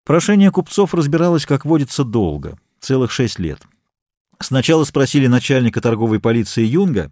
Прошение купцов разбиралось, как водится, долго, целых 6 лет. Сначала спросили начальника торговой полиции Юнга,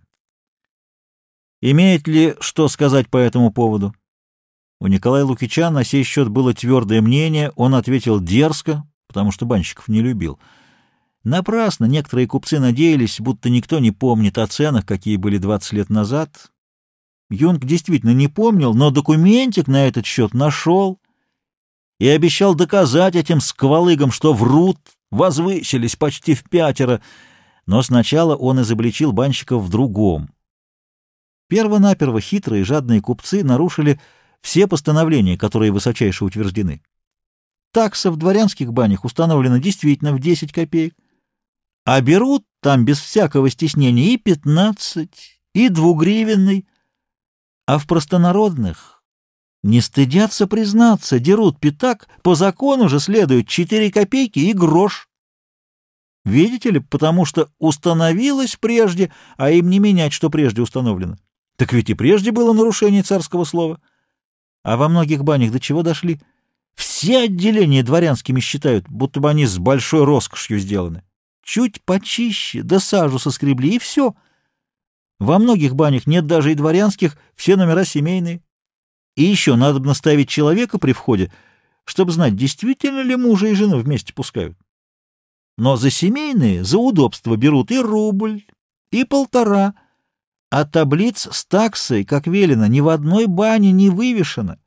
имеет ли что сказать по этому поводу. У Николая Лукича на сей счет было твердое мнение, он ответил дерзко, потому что банщиков не любил. Напрасно некоторые купцы надеялись, будто никто не помнит о ценах, какие были 20 лет назад. Юнг действительно не помнил, но документик на этот счет нашел и обещал доказать этим сквалыгам, что врут, возвысились почти в 5. Но сначала он изобличил банщиков в другом. Первонаперво хитрые и жадные купцы нарушили все постановления, которые высочайше утверждены. Такса в дворянских банях установлена действительно в 10 копеек, а берут там без всякого стеснения и 15, и 2-гривенный, а в простонародных не стыдятся признаться, дерут пятак, по закону же следует 4 копейки и грош. Видите ли, потому что установилось прежде, а им не менять, что прежде установлено. Так ведь и прежде было нарушение царского слова. А во многих банях до чего дошли? Все отделения дворянскими считают, будто бы они с большой роскошью сделаны. Чуть почище, да сажу соскребли, и все. Во многих банях нет даже и дворянских, все номера семейные. И еще надо бы наставить человека при входе, чтобы знать, действительно ли мужа и жену вместе пускают. Но за семейные, за удобство берут и рубль, и 1,5, а таблиц с таксой, как велено, ни в одной бане не вывешено.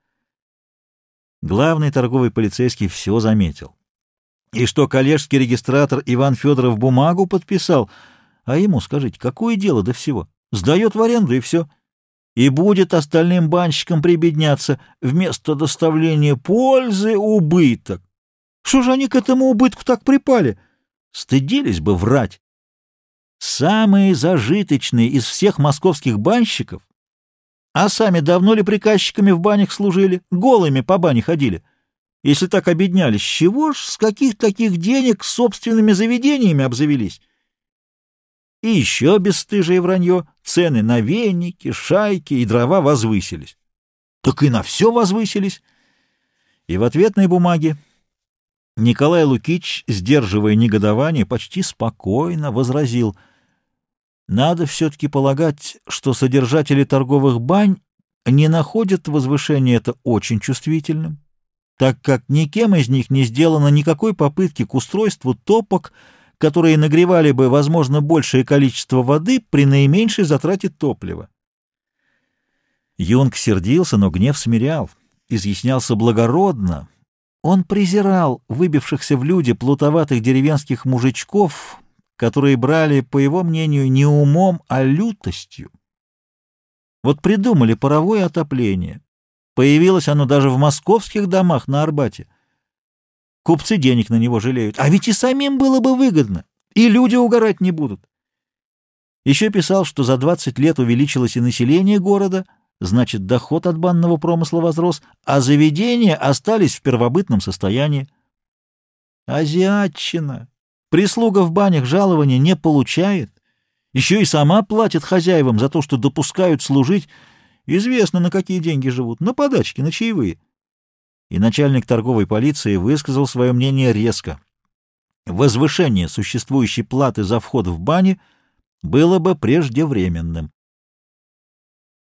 Главный торговый полицейский все заметил. И что коллежский регистратор Иван Федоров бумагу подписал, а ему, скажите, какое дело до всего? Сдает в аренду и все. И будет остальным банщикам прибедняться вместо доставления пользы убыток. Что же они к этому убытку так припали? Стыдились бы врать. Самые зажиточные из всех московских банщиков, а сами давно ли приказчиками в банях служили, голыми по бане ходили? Если так обеднялись, с чего ж, с каких таких денег собственными заведениями обзавелись? И еще бесстыжие вранье, цены на веники, шайки и дрова возвысились. Так и на все возвысились. И в ответной бумаге Николай Лукич, сдерживая негодование, почти спокойно возразил: надо все-таки полагать, что содержатели торговых бань не находят возвышение это очень чувствительным, так как никем из них не сделано никакой попытки к устройству топок, которые нагревали бы, возможно, большее количество воды при наименьшей затрате топлива. Юнг сердился, но гнев смирял, изъяснялся благородно. Он презирал выбившихся в люди плутоватых деревенских мужичков, которые брали, по его мнению, не умом, а лютостью. Вот придумали паровое отопление. Появилось оно даже в московских домах на Арбате. Купцы денег на него жалеют. А ведь и самим было бы выгодно. И люди угорать не будут. Еще писал, что за 20 лет увеличилось и население города, значит, доход от банного промысла возрос, а заведения остались в первобытном состоянии. Азиатчина. Прислуга в банях жалования не получает. Еще и сама платит хозяевам за то, что допускают служить. Известно, на какие деньги живут. На подачки, на чаевые. И начальник торговой полиции высказал свое мнение резко. Возвышение существующей платы за вход в бани было бы преждевременным.